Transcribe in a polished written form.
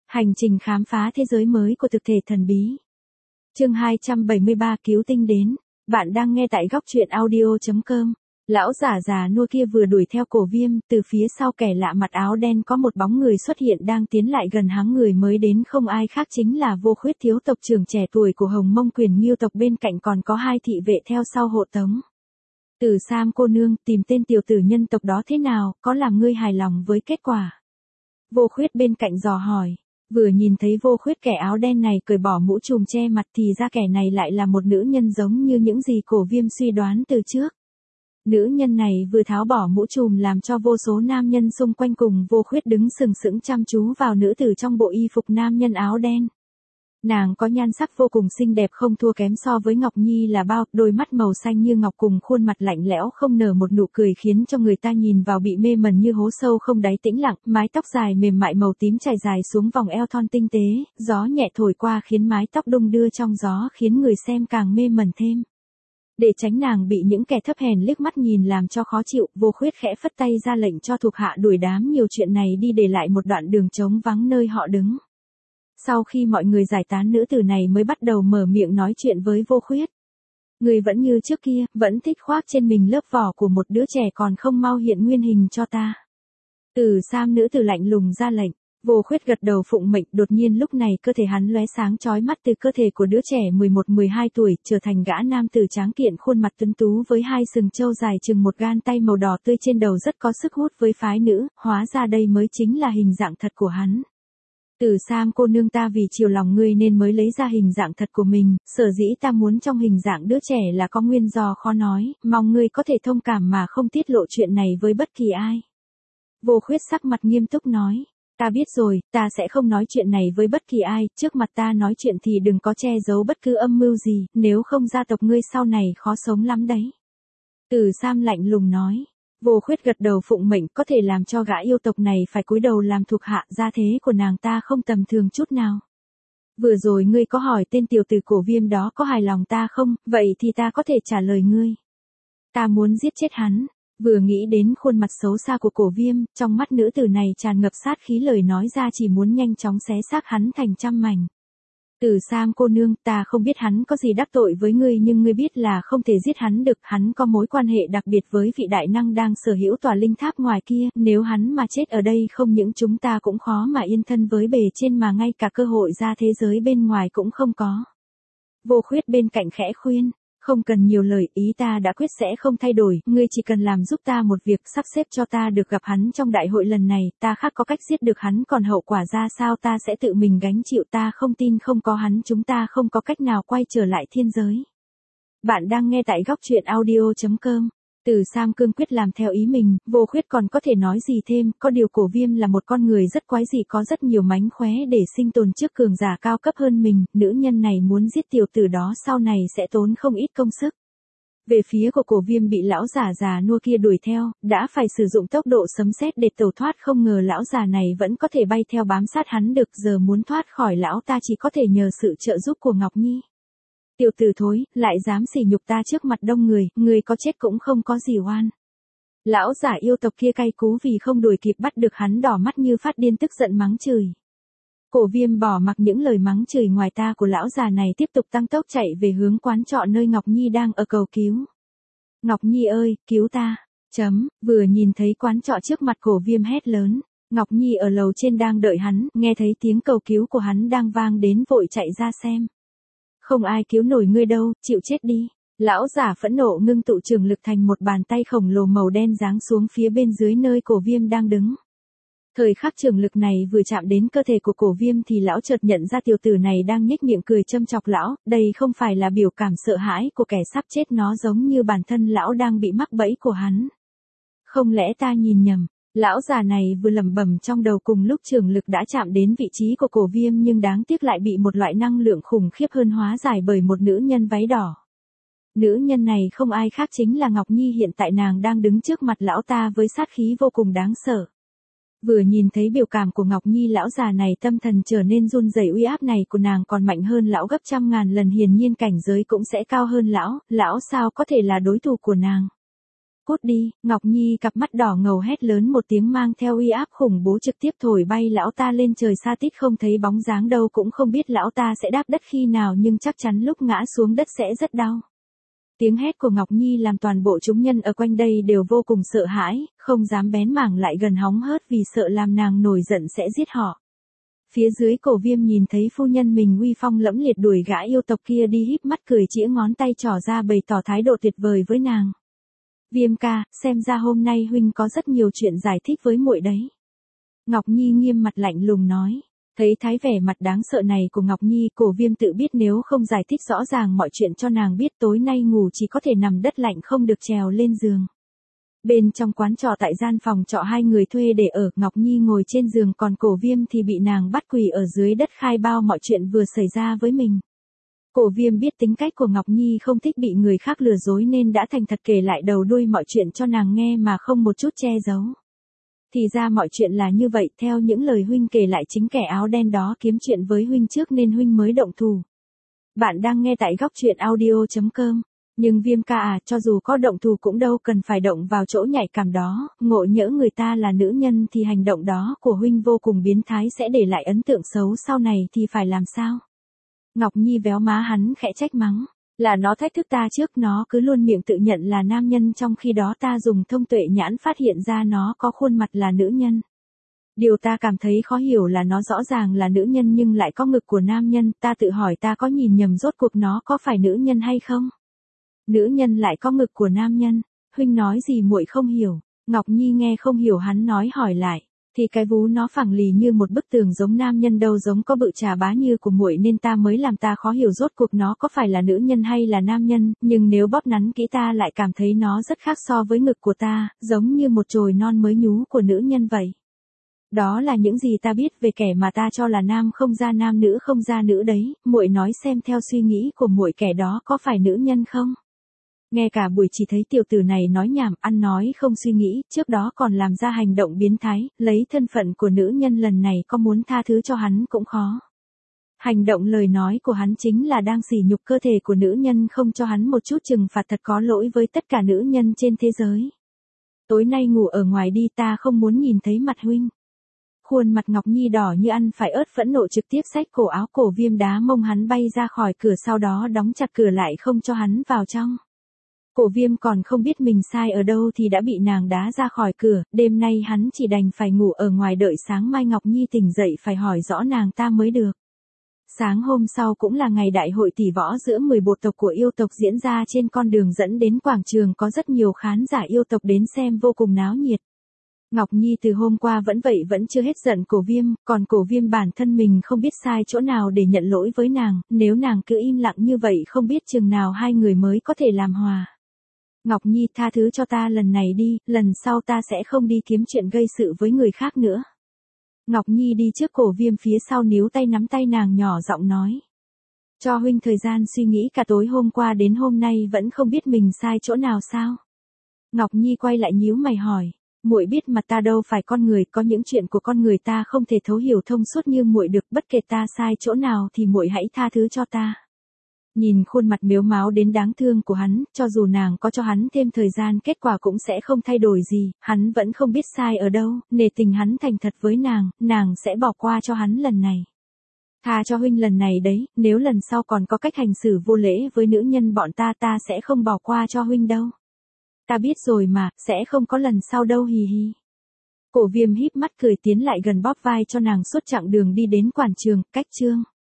Hành trình khám phá thế giới mới của thực thể thần bí. Chương 273 cứu tinh đến. Bạn đang nghe tại góc truyện audio.com. Lão giả già nua kia vừa đuổi theo Cổ Viêm, từ phía sau kẻ lạ mặc áo đen có một bóng người xuất hiện đang tiến lại gần hắn. Người mới đến không ai khác chính là Vô Khuyết, thiếu tộc trưởng trẻ tuổi của Hồng Mông Quyền Nghiêu tộc, bên cạnh còn có hai thị vệ theo sau hộ tống. Từ Sam cô nương, tìm tên tiểu tử nhân tộc đó thế nào, có làm ngươi hài lòng với kết quả? Vô Khuyết bên cạnh dò hỏi. Vừa nhìn thấy Vô Khuyết, kẻ áo đen này cởi bỏ mũ trùm che mặt thì ra kẻ này lại là một nữ nhân giống như những gì Cổ Viêm suy đoán từ trước. Nữ nhân này vừa tháo bỏ mũ trùm làm cho vô số nam nhân xung quanh cùng Vô Khuyết đứng sừng sững chăm chú vào nữ tử trong bộ y phục nam nhân áo đen. Nàng có nhan sắc vô cùng xinh đẹp, không thua kém so với Ngọc Nhi là bao, đôi mắt màu xanh như ngọc cùng khuôn mặt lạnh lẽo không nở một nụ cười khiến cho người ta nhìn vào bị mê mẩn như hố sâu không đáy tĩnh lặng, mái tóc dài mềm mại màu tím chảy dài xuống vòng eo thon tinh tế, gió nhẹ thổi qua khiến mái tóc đung đưa trong gió khiến người xem càng mê mẩn thêm. Để tránh nàng bị những kẻ thấp hèn liếc mắt nhìn làm cho khó chịu, Vô Khuyết khẽ phất tay ra lệnh cho thuộc hạ đuổi đám nhiều chuyện này đi, để lại một đoạn đường trống vắng nơi họ đứng. Sau khi mọi người giải tán, nữ tử này mới bắt đầu mở miệng nói chuyện với Vô Khuyết. Người vẫn như trước kia, vẫn thích khoác trên mình lớp vỏ của một đứa trẻ, còn không mau hiện nguyên hình cho ta. Từ Sam nữ tử lạnh lùng ra lệnh. Vô Khuyết gật đầu phụng mệnh. Đột nhiên lúc này cơ thể hắn lóe sáng chói mắt, từ cơ thể của đứa trẻ 11-12 tuổi trở thành gã nam tử tráng kiện, khuôn mặt tuấn tú với hai sừng trâu dài chừng một gang tay màu đỏ tươi trên đầu, rất có sức hút với phái nữ. Hóa ra đây mới chính là hình dạng thật của hắn. Từ Sam cô nương, ta vì chiều lòng ngươi nên mới lấy ra hình dạng thật của mình, sở dĩ ta muốn trong hình dạng đứa trẻ là có nguyên do khó nói, mong ngươi có thể thông cảm mà không tiết lộ chuyện này với bất kỳ ai. Vô Khuyết sắc mặt nghiêm túc nói. Ta biết rồi, ta sẽ không nói chuyện này với bất kỳ ai, trước mặt ta nói chuyện thì đừng có che giấu bất cứ âm mưu gì, nếu không gia tộc ngươi sau này khó sống lắm đấy. Từ Sam lạnh lùng nói. Vô Khuyết gật đầu phụng mệnh, có thể làm cho gã yêu tộc này phải cúi đầu làm thuộc hạ, gia thế của nàng ta không tầm thường chút nào. Vừa rồi ngươi có hỏi tên tiểu tử Cổ Viêm đó có hài lòng ta không, vậy thì ta có thể trả lời ngươi. Ta muốn giết chết hắn. Vừa nghĩ đến khuôn mặt xấu xa của Cổ Viêm, trong mắt nữ tử này tràn ngập sát khí, lời nói ra chỉ muốn nhanh chóng xé xác hắn thành trăm mảnh. Từ Sam cô nương, ta không biết hắn có gì đắc tội với ngươi, nhưng ngươi biết là không thể giết hắn được, hắn có mối quan hệ đặc biệt với vị đại năng đang sở hữu tòa linh tháp ngoài kia, nếu hắn mà chết ở đây không những chúng ta cũng khó mà yên thân với bề trên, mà ngay cả cơ hội ra thế giới bên ngoài cũng không có. Vô Khuyết bên cạnh khẽ khuyên. Không cần nhiều lời, ý ta đã quyết sẽ không thay đổi, ngươi chỉ cần làm giúp ta một việc, sắp xếp cho ta được gặp hắn trong đại hội lần này, ta khác có cách giết được hắn, còn hậu quả ra sao ta sẽ tự mình gánh chịu, ta không tin không có hắn chúng ta không có cách nào quay trở lại thiên giới. Bạn đang nghe tại góc truyện audio.com. Từ Sam cương quyết làm theo ý mình, Vô Khuyết còn có thể nói gì thêm, có điều Cổ Viêm là một con người rất quái dị, có rất nhiều mánh khóe để sinh tồn trước cường giả cao cấp hơn mình, nữ nhân này muốn giết tiểu tử đó sau này sẽ tốn không ít công sức. Về phía của Cổ Viêm, bị lão giả già nua kia đuổi theo, đã phải sử dụng tốc độ sấm sét để tẩu thoát, không ngờ lão già này vẫn có thể bay theo bám sát hắn được, giờ muốn thoát khỏi lão ta chỉ có thể nhờ sự trợ giúp của Ngọc Nhi. Tiểu tử thối, lại dám sỉ nhục ta trước mặt đông người, người có chết cũng không có gì oan. Lão giả yêu tộc kia cay cú vì không đuổi kịp bắt được hắn, đỏ mắt như phát điên, tức giận mắng chửi. Cổ Viêm bỏ mặc những lời mắng chửi ngoài ta của lão già này, tiếp tục tăng tốc chạy về hướng quán trọ nơi Ngọc Nhi đang ở cầu cứu. Ngọc Nhi ơi, cứu ta. Vừa nhìn thấy quán trọ trước mặt, Cổ Viêm hét lớn. Ngọc Nhi ở lầu trên đang đợi hắn, nghe thấy tiếng cầu cứu của hắn đang vang đến vội chạy ra xem. Không ai cứu nổi ngươi đâu, chịu chết đi. Lão giả phẫn nộ ngưng tụ trường lực thành một bàn tay khổng lồ màu đen giáng xuống phía bên dưới nơi Cổ Viêm đang đứng. Thời khắc trường lực này vừa chạm đến cơ thể của Cổ Viêm thì lão chợt nhận ra tiểu tử này đang nhếch miệng cười châm chọc lão, đây không phải là biểu cảm sợ hãi của kẻ sắp chết, nó giống như bản thân lão đang bị mắc bẫy của hắn. Không lẽ ta nhìn nhầm? Lão già này vừa lẩm bẩm trong đầu, cùng lúc trường lực đã chạm đến vị trí của Cổ Viêm, nhưng đáng tiếc lại bị một loại năng lượng khủng khiếp hơn hóa giải bởi một nữ nhân váy đỏ. Nữ nhân này không ai khác chính là Ngọc Nhi, hiện tại nàng đang đứng trước mặt lão ta với sát khí vô cùng đáng sợ. Vừa nhìn thấy biểu cảm của Ngọc Nhi, lão già này tâm thần trở nên run rẩy, uy áp này của nàng còn mạnh hơn lão gấp trăm ngàn lần, hiển nhiên cảnh giới cũng sẽ cao hơn lão sao có thể là đối thủ của nàng. Cút đi, Ngọc Nhi cặp mắt đỏ ngầu hét lớn một tiếng mang theo uy áp khủng bố trực tiếp thổi bay lão ta lên trời xa tít không thấy bóng dáng đâu cũng không biết lão ta sẽ đáp đất khi nào nhưng chắc chắn lúc ngã xuống đất sẽ rất đau. Tiếng hét của Ngọc Nhi làm toàn bộ chúng nhân ở quanh đây đều vô cùng sợ hãi, không dám bén mảng lại gần hóng hớt vì sợ làm nàng nổi giận sẽ giết họ. Phía dưới Cổ Viêm nhìn thấy phu nhân mình uy phong lẫm liệt đuổi gã yêu tộc kia đi híp mắt cười chĩa ngón tay trỏ ra bày tỏ thái độ tuyệt vời với nàng. Viêm ca, xem ra hôm nay huynh có rất nhiều chuyện giải thích với muội đấy. Ngọc Nhi nghiêm mặt lạnh lùng nói. Thấy thái vẻ mặt đáng sợ này của Ngọc Nhi, Cổ Viêm tự biết nếu không giải thích rõ ràng mọi chuyện cho nàng biết tối nay ngủ chỉ có thể nằm đất lạnh không được trèo lên giường. Bên trong quán trọ tại gian phòng trọ hai người thuê để ở, Ngọc Nhi ngồi trên giường còn Cổ Viêm thì bị nàng bắt quỳ ở dưới đất khai bao mọi chuyện vừa xảy ra với mình. Cổ Viêm biết tính cách của Ngọc Nhi không thích bị người khác lừa dối nên đã thành thật kể lại đầu đuôi mọi chuyện cho nàng nghe mà không một chút che giấu. Thì ra mọi chuyện là như vậy, theo những lời huynh kể lại chính kẻ áo đen đó kiếm chuyện với huynh trước nên huynh mới động thủ. Bạn đang nghe tại góc truyện audio.com. Nhưng Viêm ca à, cho dù có động thủ cũng đâu cần phải động vào chỗ nhạy cảm đó, ngộ nhỡ người ta là nữ nhân thì hành động đó của huynh vô cùng biến thái sẽ để lại ấn tượng xấu sau này thì phải làm sao? Ngọc Nhi véo má hắn khẽ trách mắng. Là nó thách thức ta trước, nó cứ luôn miệng tự nhận là nam nhân trong khi đó ta dùng thông tuệ nhãn phát hiện ra nó có khuôn mặt là nữ nhân. Điều ta cảm thấy khó hiểu là nó rõ ràng là nữ nhân nhưng lại có ngực của nam nhân, ta tự hỏi ta có nhìn nhầm rốt cuộc nó có phải nữ nhân hay không? Nữ nhân lại có ngực của nam nhân, huynh nói gì muội không hiểu. Ngọc Nhi nghe không hiểu hắn nói hỏi lại. Thì cái vú nó phẳng lì như một bức tường giống nam nhân đâu giống có bự chà bá như của muội nên ta mới làm ta khó hiểu rốt cuộc nó có phải là nữ nhân hay là nam nhân, nhưng nếu bóp nắn kỹ ta lại cảm thấy nó rất khác so với ngực của ta, giống như một chồi non mới nhú của nữ nhân vậy. Đó là những gì ta biết về kẻ mà ta cho là nam không ra nam nữ không ra nữ đấy, muội nói xem theo suy nghĩ của muội kẻ đó có phải nữ nhân không? Nghe cả buổi chỉ thấy tiểu tử này nói nhảm, ăn nói không suy nghĩ, trước đó còn làm ra hành động biến thái, lấy thân phận của nữ nhân lần này có muốn tha thứ cho hắn cũng khó. Hành động lời nói của hắn chính là đang sỉ nhục cơ thể của nữ nhân không cho hắn một chút trừng phạt thật có lỗi với tất cả nữ nhân trên thế giới. Tối nay ngủ ở ngoài đi ta không muốn nhìn thấy mặt huynh. Khuôn mặt Ngọc Nhi đỏ như ăn phải ớt phẫn nộ trực tiếp xách cổ áo Cổ Viêm đá mông hắn bay ra khỏi cửa sau đó đóng chặt cửa lại không cho hắn vào trong. Cổ Viêm còn không biết mình sai ở đâu thì đã bị nàng đá ra khỏi cửa, đêm nay hắn chỉ đành phải ngủ ở ngoài đợi sáng mai Ngọc Nhi tỉnh dậy phải hỏi rõ nàng ta mới được. Sáng hôm sau cũng là ngày đại hội tỷ võ giữa 10 bộ tộc của yêu tộc diễn ra trên con đường dẫn đến quảng trường có rất nhiều khán giả yêu tộc đến xem vô cùng náo nhiệt. Ngọc Nhi từ hôm qua vẫn vậy vẫn chưa hết giận Cổ Viêm, còn Cổ Viêm bản thân mình không biết sai chỗ nào để nhận lỗi với nàng, nếu nàng cứ im lặng như vậy không biết chừng nào hai người mới có thể làm hòa. Ngọc Nhi tha thứ cho ta lần này đi, lần sau ta sẽ không đi kiếm chuyện gây sự với người khác nữa. Ngọc Nhi đi trước Cổ Viêm phía sau níu tay nắm tay nàng nhỏ giọng nói. Cho huynh thời gian suy nghĩ cả tối hôm qua đến hôm nay vẫn không biết mình sai chỗ nào sao? Ngọc Nhi quay lại nhíu mày hỏi. Muội biết mà ta đâu phải con người, có những chuyện của con người ta không thể thấu hiểu thông suốt như muội được, bất kể ta sai chỗ nào thì muội hãy tha thứ cho ta. Nhìn khuôn mặt mếu máo đến đáng thương của hắn, cho dù nàng có cho hắn thêm thời gian kết quả cũng sẽ không thay đổi gì, hắn vẫn không biết sai ở đâu, nể tình hắn thành thật với nàng sẽ bỏ qua cho hắn lần này. Tha cho huynh lần này đấy, nếu lần sau còn có cách hành xử vô lễ với nữ nhân bọn ta sẽ không bỏ qua cho huynh đâu. Ta biết rồi mà, sẽ không có lần sau đâu hì hì. Cổ Viêm híp mắt cười tiến lại gần bóp vai cho nàng suốt chặng đường đi đến quảng trường, cách chương.